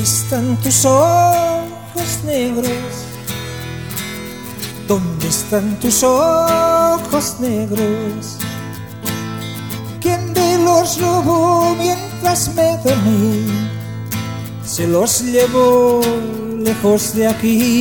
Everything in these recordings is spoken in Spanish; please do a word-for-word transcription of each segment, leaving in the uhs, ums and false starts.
están tus ojos negros? ¿Dónde están tus ojos negros? ¿Quién me los robó mientras me dormí? Se los llevó lejos de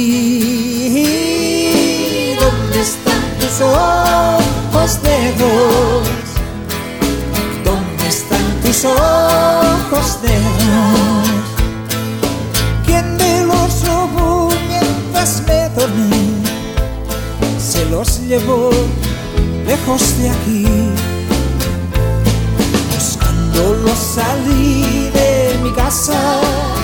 aquí. ¿Dónde están tus ojos negros? ¿Dónde están tus ojos negros? ¿Quién me los robó mientras me dormí? Se los llevó lejos de aquí. Buscándolos salí de mi casa,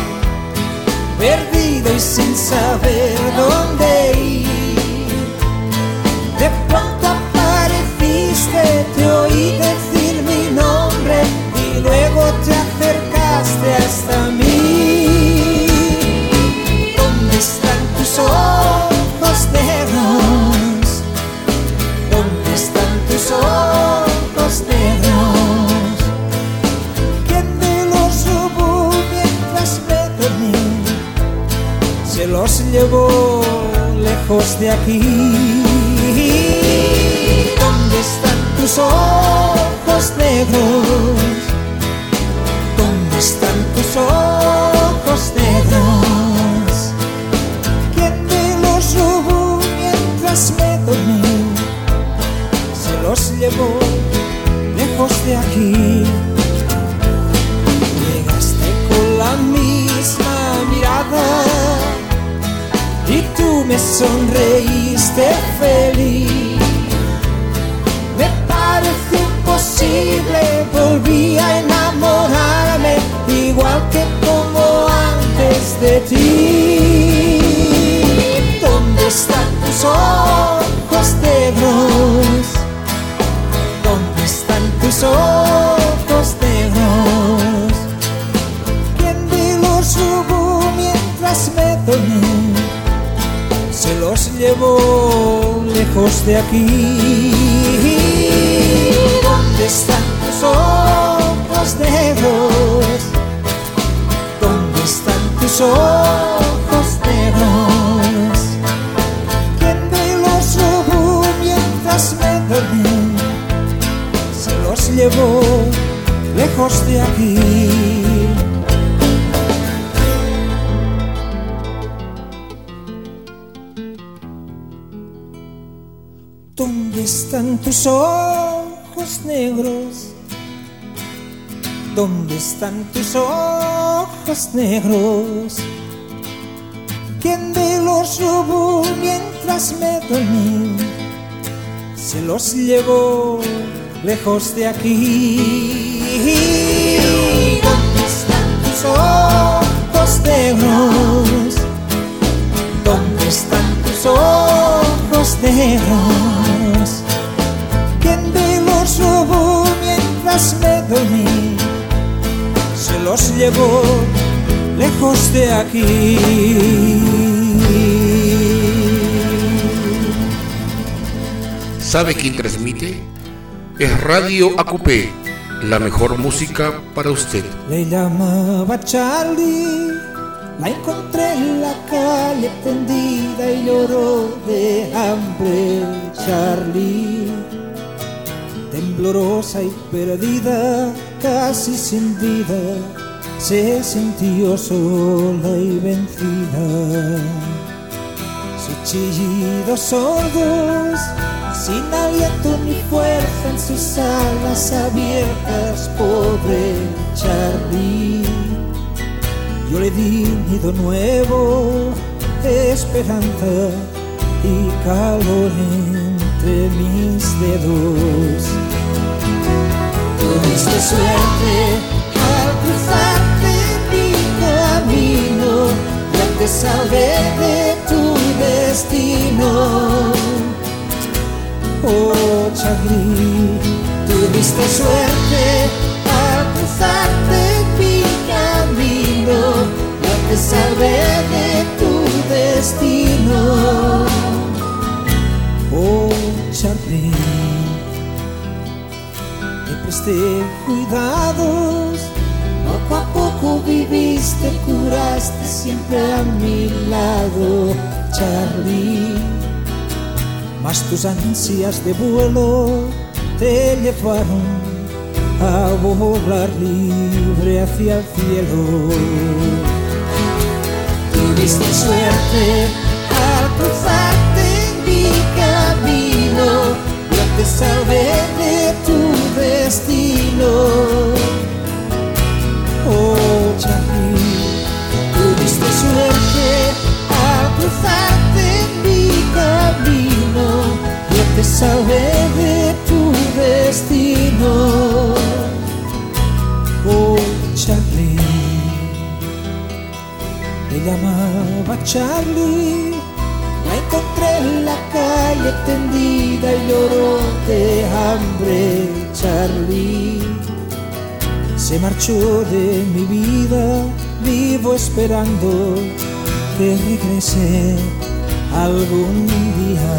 perdido y sin saber dónde ir. De pronto apareciste, te oí decir mi nombre y luego te acercaste hasta mí. ¿Dónde están tus ojos negros? ¿Dónde están tus ojos negros? ¿Quién me los robó mientras me dormí? Se los llevó lejos de aquí. ¿Dónde están tus ojos negros? ¿Dónde están tus ojos negros? ¿Quién me los robó mientras me dormí? Se los llevó lejos de aquí. Llegaste con la misma mirada y tú me sonreíste feliz. Me pareció imposible, volví a enamorarme igual que como antes de ti. ¿Dónde están tus ojos negros? ¿Dónde están tus ojos negros? ¿Quién me los robó mientras me dormí? Se los llevó lejos de aquí. ¿Dónde están tus ojos negros? ¿Dónde están tus ojos negros? ¿Quién me los robó mientras me dormí? Se los llevó lejos de aquí. ¿Dónde están tus ojos negros? ¿Dónde están tus ojos negros? ¿Quién me los robó mientras me dormí? Se los llevó lejos de aquí. ¿Dónde están tus ojos negros? ¿Dónde están tus ojos negros? ¿Quién me los robó mientras me dormí? Se los llevó lejos de aquí. ¿Sabe quién transmite? Es Radio A Q P, la mejor música para usted. Le llamaba Charlie, la encontré en la calle tendida y lloró de hambre. Charlie, temblorosa y perdida, casi sin vida, se sintió sola y vencida. Sus chillidos sordos, sin aliento ni fuerza en sus alas abiertas, pobre Charlie. Yo le di nido nuevo, esperanza y calor entre mis dedos. Tuviste suerte al cruzarte mi camino, ya te salvé de tu destino. Oh Charlie, tuviste suerte al cruzarte mi camino, ya te salvé de tu destino. Oh Charlie, te presté cuidados, poco a poco poco viviste, curaste siempre a mi lado, Charlie. Mas tus ansias de vuelo te llevaron a volar libre hacia el cielo. Tuviste suerte al cruzarte en mi camino, yo te salvé de tu destino. Oh, Charlie, tuviste suerte al cruzarte en mi camino, yo te salvé de tu destino. Oh, Charlie, me llamaba Charlie, la encontré en la calle tendida y lloró de hambre, Charlie. Se marchó de mi vida, vivo esperando que regrese algún día.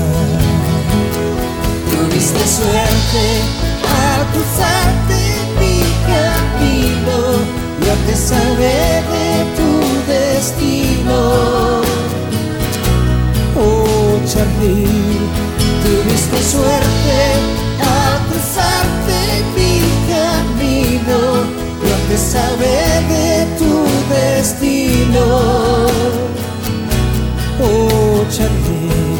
Tuviste suerte al cruzarte mi camino, yo te salvé de tu destino. Oh, Charlie, tuviste suerte al cruzarte mi camino, yo te salvé de tu destino. Oh, Charlie.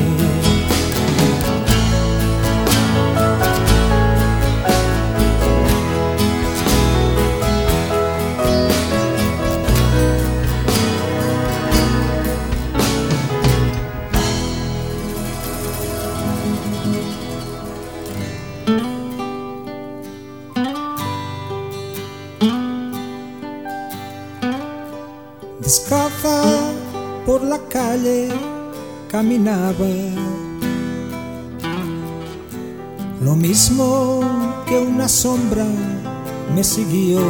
Descalza por la calle caminaba, lo mismo que una sombra me siguió.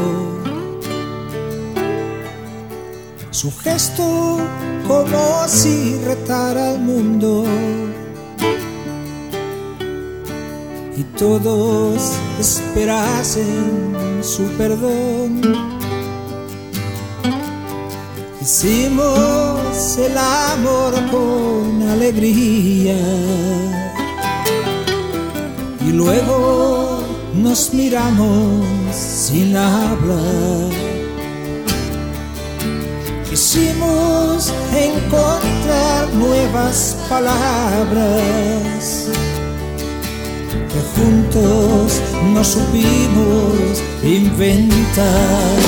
Su gesto como si retara al mundo y todos esperasen su perdón. Hicimos el amor con alegría y luego nos miramos sin hablar. Quisimos encontrar nuevas palabras que juntos no supimos inventar.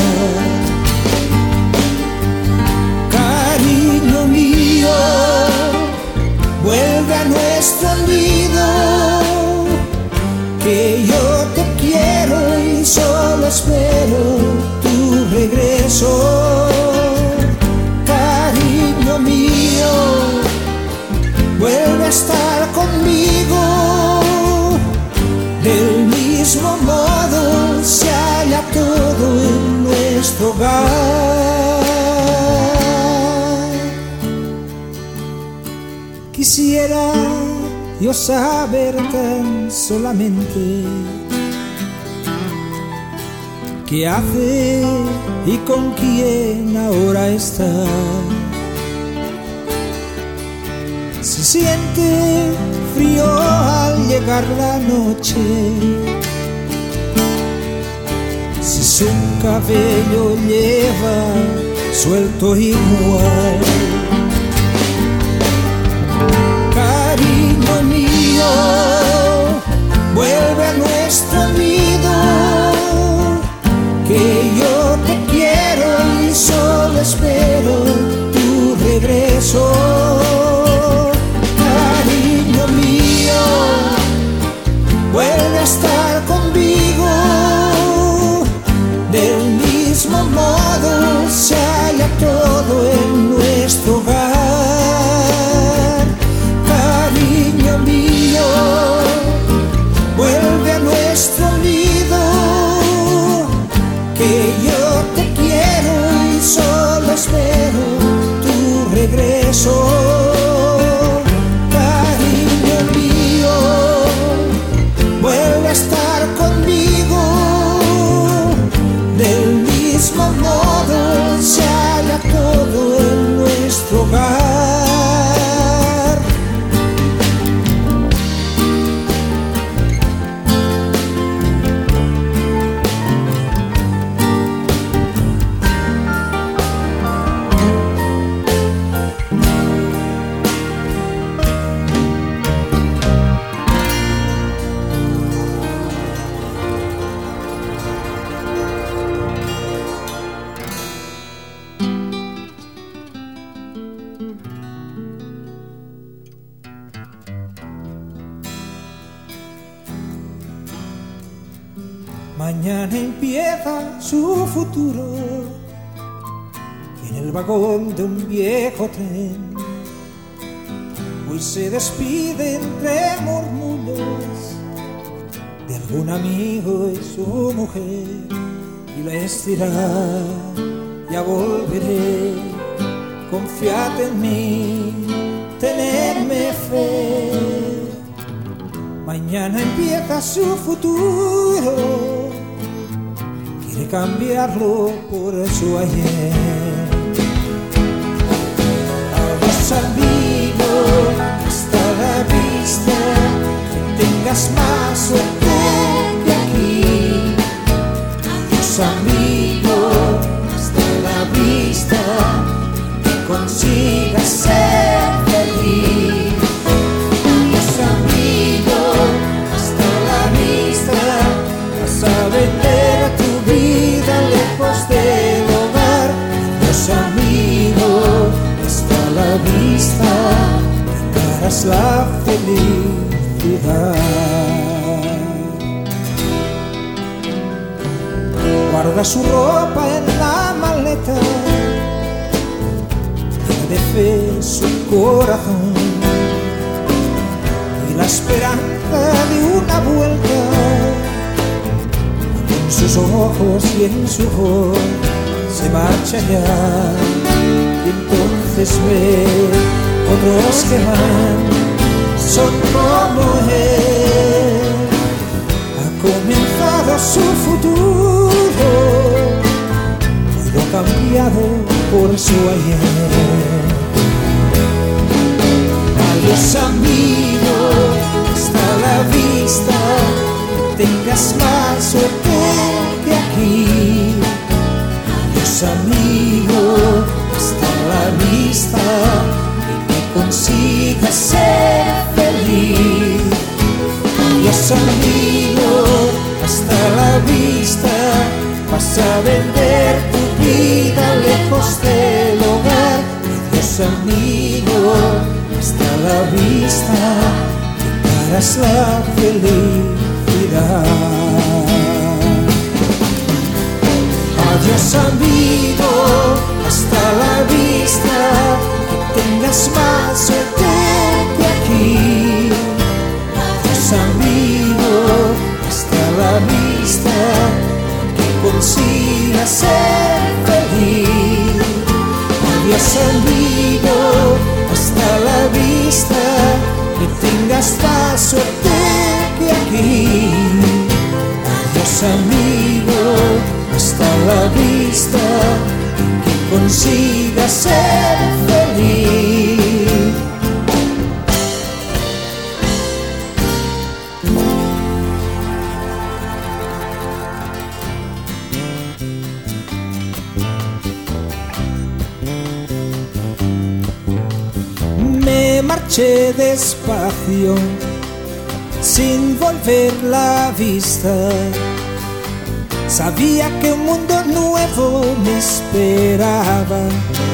Cariño mío, vuelve a nuestro nido, que yo te quiero y solo espero tu regreso. Cariño mío, vuelve a estar conmigo, del mismo modo se halla todo en nuestro hogar. Quisiera yo saber tan solamente qué hace y con quién ahora está. Se siente frío al llegar la noche, si su cabello lleva suelto igual. Cariño mío, vuelve a nuestro nido, que yo te quiero y solo espero tu regreso. Cariño mío, vuelve a estar conmigo, del mismo modo se halla todo en nuestro hogar. Cariño mío, vuelve a nuestro nido, que yo te quiero y solo espero tu regreso. Cariño mío, vuelve a estar conmigo, del mismo modo Mañana empieza su futuro en el vagón de un viejo tren. Hoy se despide entre murmullos de algún amigo y su mujer, y les dirá: ya volveré, confiad en mí, tenedme fe. Mañana empieza su futuro, quiere cambiarlo por su ayer. Adiós amigo, hasta la vista, que tengas más suerte que aquí. Adiós amigo, hasta la vista, que consigas ser feliz. Adiós amigo, hasta la vista, vas a vender tu vida lejos del hogar. Adiós amigo, hasta la vista, tendrás la felicidad. Guarda su ropa en la maleta, llena de fe su corazón y la esperanza de una vuelta. En sus ojos y en su voz se marcha ya, y entonces ve otros que van, son como él. Ha comenzado su futuro, hoy lo ha cambiado por su ayer. Adiós amigo, hasta la vista, que tengas más suerte que aquí. Adiós amigo, hasta la vista, y que consigas ser feliz. Adiós amigo, hasta la vista, vas a vender tu vida lejos del hogar. Adiós amigo, hasta la vista, tendrás la felicidad. Adiós amigo, hasta la vista, que tengas más suerte que aquí. Adiós amigo, hasta la vista, que consigas ser feliz. Adiós amigo, hasta la vista, que tengas más suerte que aquí. Adiós amigo, hasta la vista, que consigas ser feliz. Me marché despacio, sin volver la vista. Sabía que un mundo nuevo me esperaba.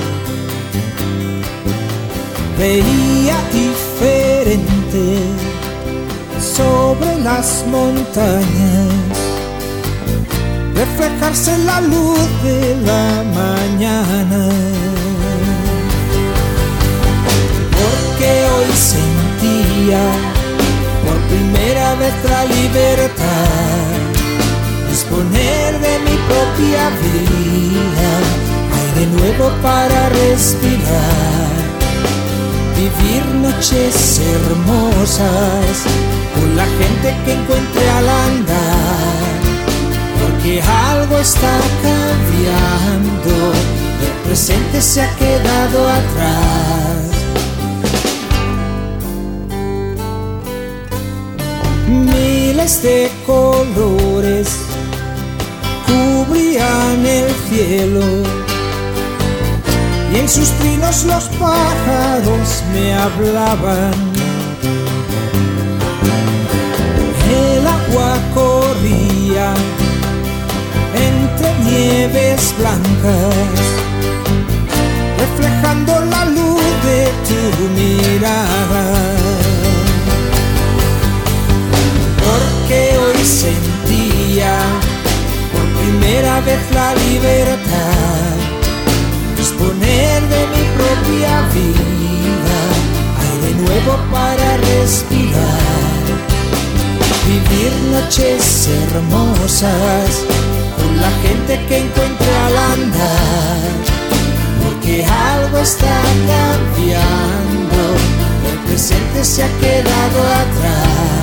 Veía diferente sobre las montañas, reflejarse la luz de la mañana. Porque hoy sentía por primera vez la libertad, disponer de mi propia vida, aire nuevo para respirar, vivir noches hermosas con la gente que encuentre al andar. Porque algo está cambiando, el presente se ha quedado atrás. Miles de colores cubrían el cielo, y en sus trinos los pájaros me hablaban. El agua corría entre nieves blancas, reflejando la luz de tu mirada. Porque hoy sentía vez la libertad, disponer de mi propia vida, aire nuevo para respirar, vivir noches hermosas con la gente que encuentre al andar, porque algo está cambiando, el presente se ha quedado atrás.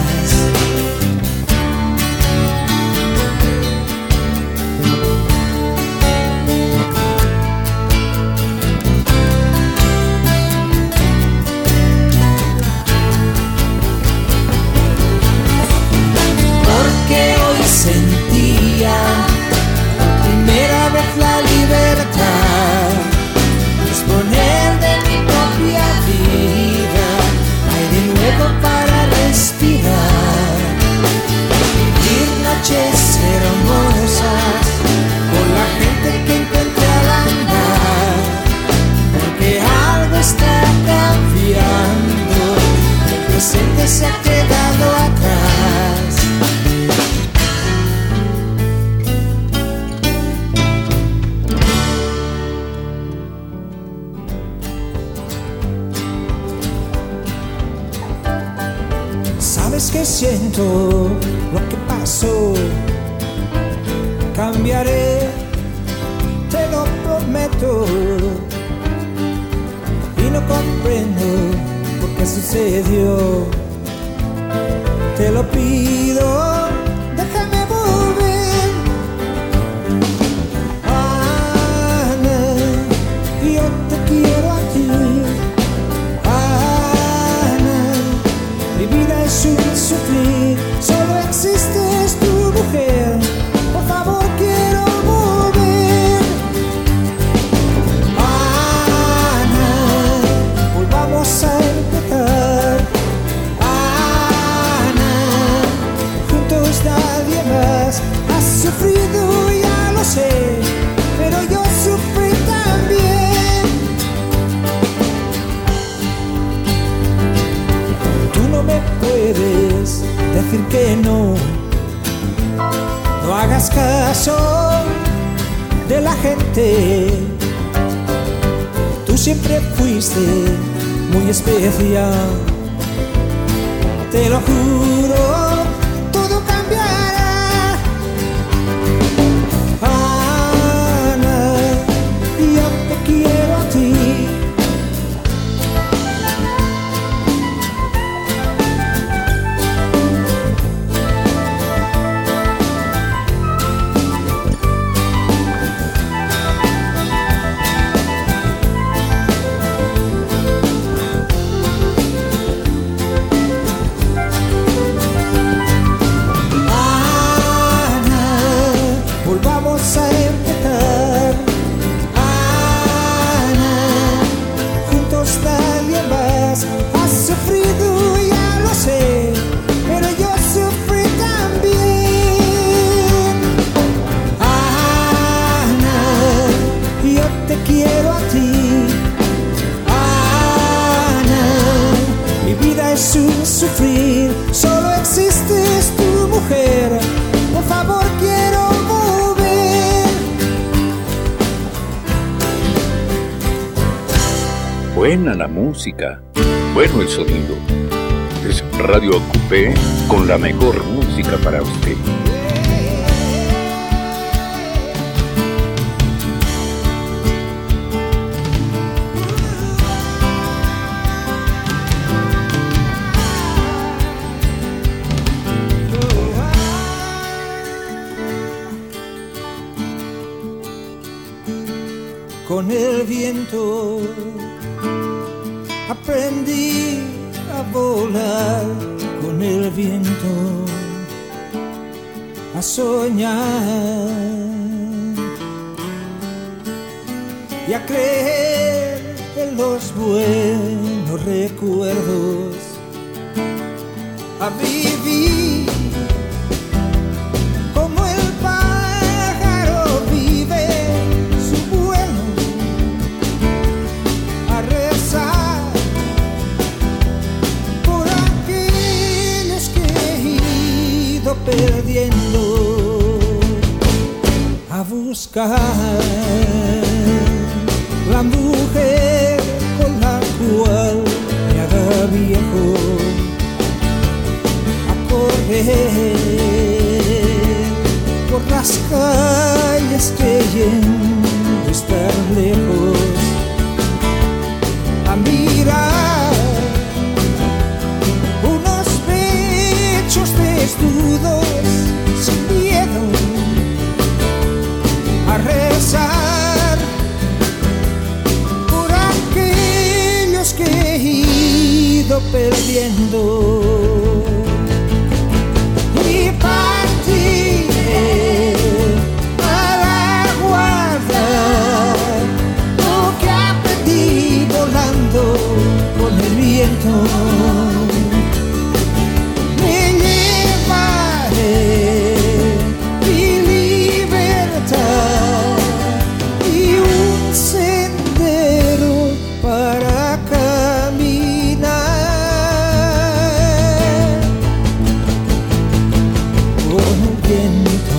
Porque hoy sentía por primera vez la libertad, disponer de mi propia vida, aire nuevo para respirar, vivir noches hermosas con la gente que encuentre al andar, porque algo está cambiando, el presente se ha quedado atrás. ¿Sabes qué siento? Lo que pasó. Cambiaré, te lo prometo. Y no comprendo por qué sucedió. Te lo pido, déjame volver. Ana, yo te quiero a ti. Mi vida es un sufrir, solo existes tu mujer. Por favor quiero volver. Ana, volvamos a empezar. Ana, juntos nadie más. Has sufrido, ya lo sé, pero yo sufrí también. No me puedes decir que no, no hagas caso de la gente. Tú siempre fuiste muy especial, te lo juro, todo cambiará. Ana, yo te quiero a ti. A empezar. Ana, juntos nadie más. Has sufrido, ya lo sé, pero yo sufrí también. Ana, yo te quiero a ti. Ana, mi vida es un sufrir, solo existes tu mujer. Por favor quiero volver. Buena la música, bueno el sonido. Es Radio Acupé con la mejor música para usted. Con el viento aprendí a volar, con el viento a soñar y a creer en los buenos recuerdos, a vivir como el pájaro vive su vuelo, a rezar por aquellos que he ido perdiendo, a buscar buscar la mujer con la cual me haga viejo, a correr por las calles creyendo estar lejos, a mirar unos pechos desnudos sin miedo, a rezar por aquellos que he ido perdiendo, y partiré para guardar lo que aprendí volando con el viento. Me llevaré mi libertad y un sendero para caminar con el viento.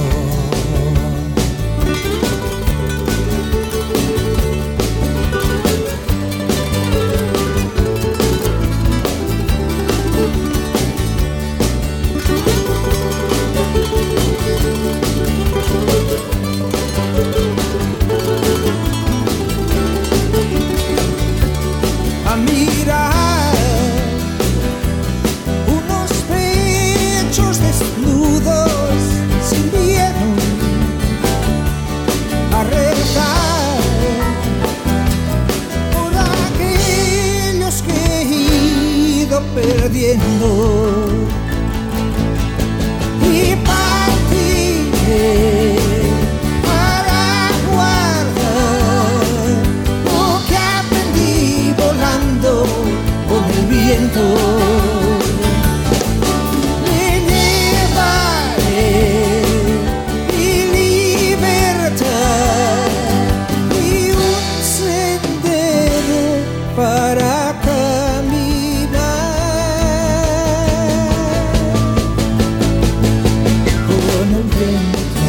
A mirar unos pechos desnudos sin miedo, a rezar por aquellos que he ido perdiendo, y partiré para guardar lo que aprendí volando con el viento. Me llevaré mi libertad y un sendero para caminar con el viento,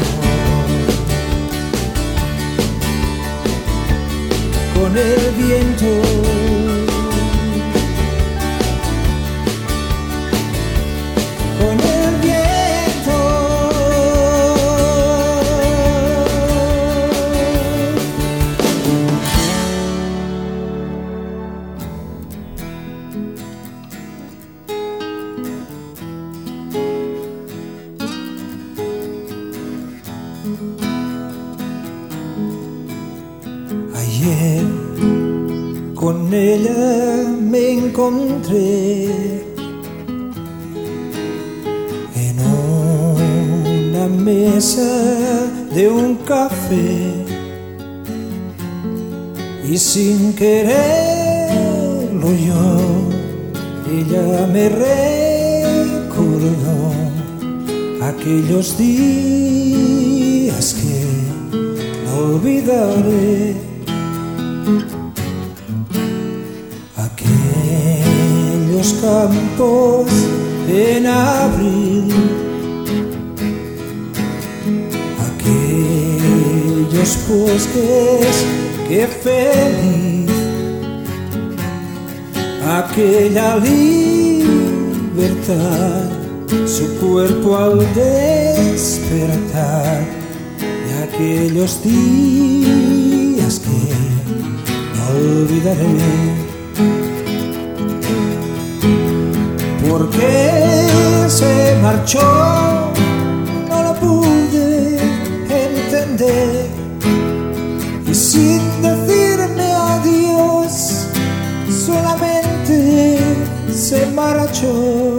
con el viento. Con el viento. Ayer con ella me encontré en una mesa de un café, y sin quererlo yo, ella me recordó aquellos días que no olvidaré, aquellos campos en abril, aquellos bosques que feliz, aquella libertad, su cuerpo al despertar, y aquellos días que no olvidaré. ¿Por qué se marchó? No lo pude entender, y sin decirme adiós solamente se marchó.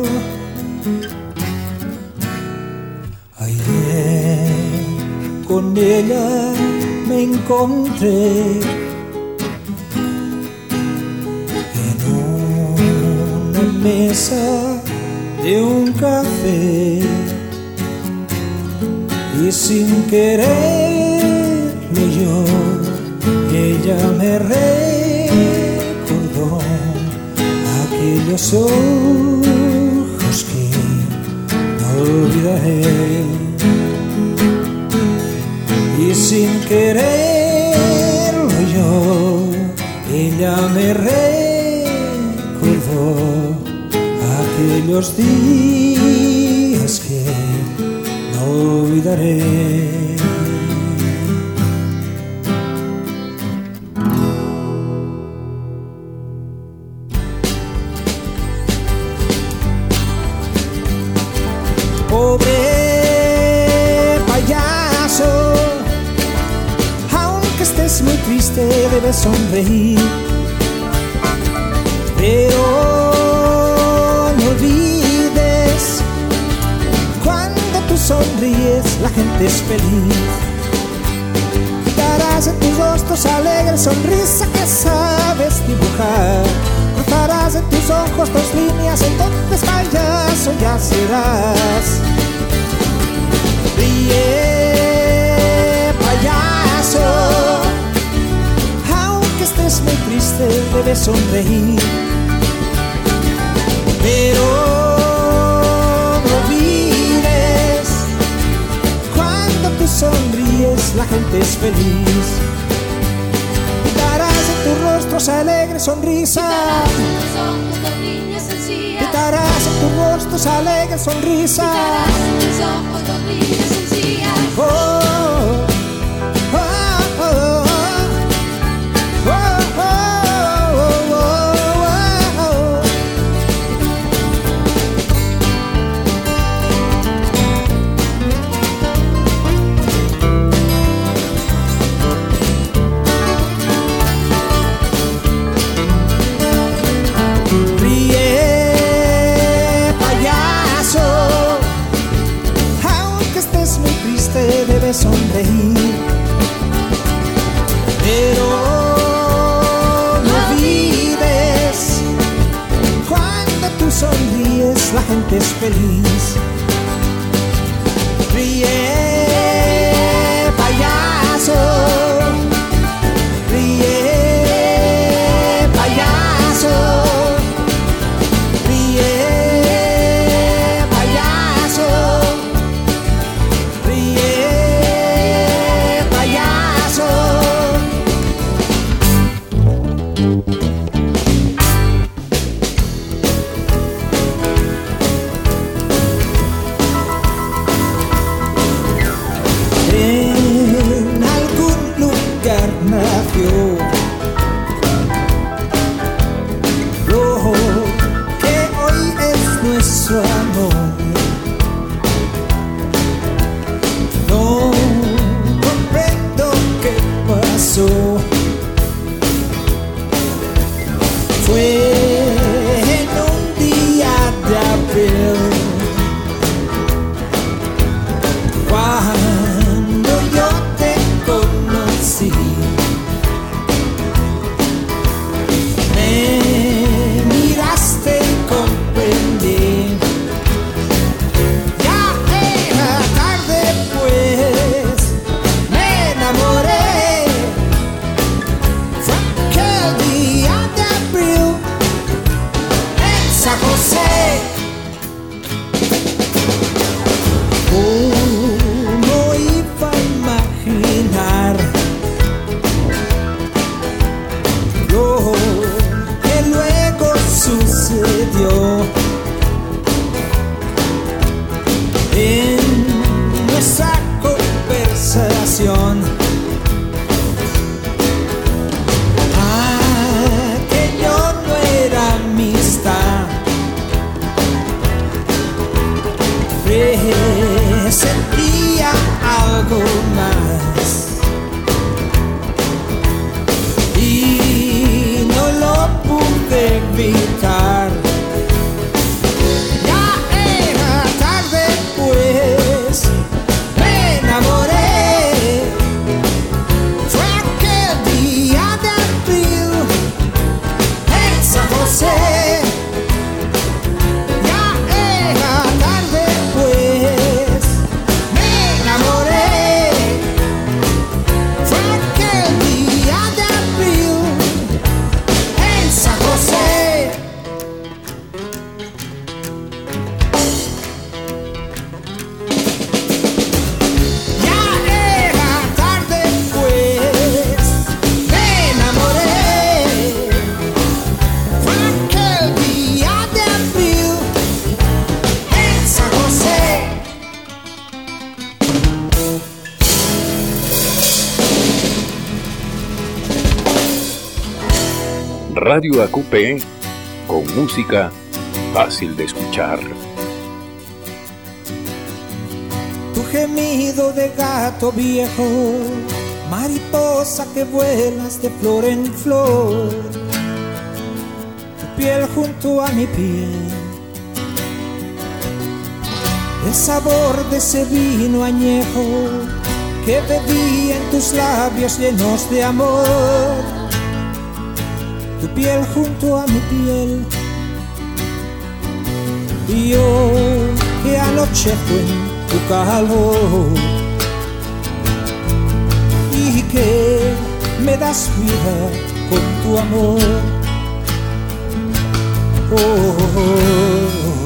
Ayer con ella me encontré en una mesa de un café, y sin quererlo yo, ella me recordó aquellos ojos que no olvidaré, y Y sin quererlo yo, ella me recordó aquellos días que no olvidaré. Pobre payaso, aunque estés muy triste debes sonreír, pero no olvides, cuando tú sonríes la gente es feliz. Quitarás en tus rostros alegre sonrisa que sabes dibujar, cruzarás en tus ojos dos líneas, entonces payaso ya serás. Ríe, payaso, aunque estés muy triste debes sonreír, pero no olvides, cuando tú sonríes la gente es feliz. Quitarás en tus rostros alegre sonrisa, quitarás en tus rostros alegre sonrisa. Oh, oh, oh, oh, oh, oh, oh, oh, oh. Ríe, payaso, aunque estés muy triste debes sonreír, pero no olvides, cuando tú sonríes la gente es feliz. Ríe, payaso, ríe, payaso, ríe, payaso, ríe, payaso. En algún lugar nació lo que hoy es nuestro amor. No comprendo qué pasó. Fue en un día de abril, cuando yo te conocí. Me miraste y comprendí. Ya era tarde pues, me enamoré. Fue aquel día de abril en San José. Como Radio A Q P, con música fácil de escuchar. Tu gemido de gato viejo, mariposa que vuelas de flor en flor, tu piel junto a mi piel, el sabor de ese vino añejo que bebí en tus labios llenos de amor, tu piel junto a mi piel. Y yo que anochezo en tu calor y que me das vida con tu amor. Oh, oh, oh.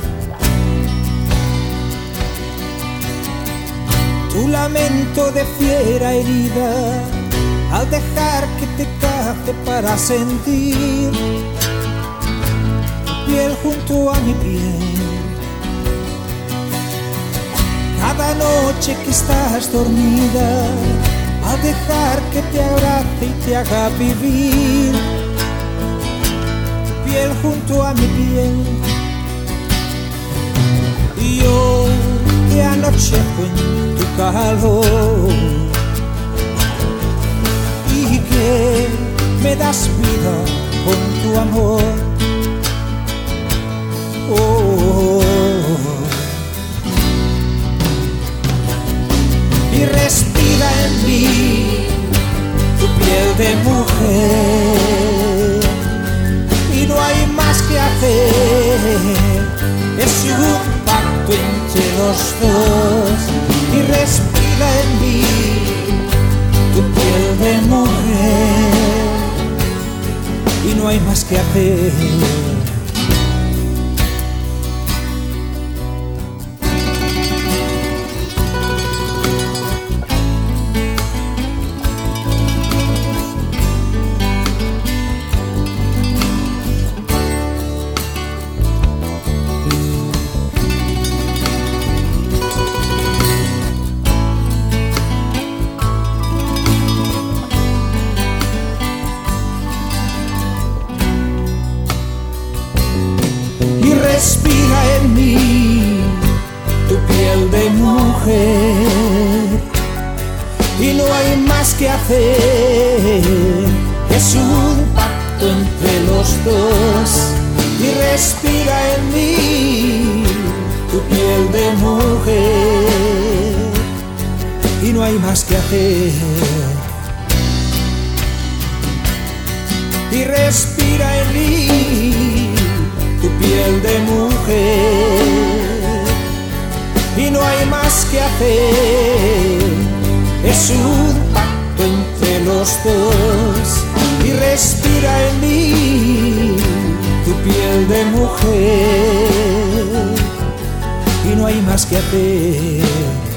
Tu lamento de fiera herida al dejar que te caje para sentir tu piel junto a mi piel. Cada noche que estás dormida, al dejar que te abrace y te haga vivir tu piel junto a mi piel. Y yo que anochezo en tu calor y que me das vida con tu amor. Oh, oh, oh. Y respira en mí tu piel de mujer y no hay más que hacer, es un pacto entre los dos. Y respira en mí tu piel de mujer y no hay más que hacer. Respira en mí tu piel de mujer y no hay más que hacer, es un pacto entre los dos. Y respira en mí tu piel de mujer y no hay más que hacer. Y respira en mí tu piel de mujer y no hay más que hacer, es un pacto entre los dos. Y respira en mí tu piel de mujer y no hay más que hacer.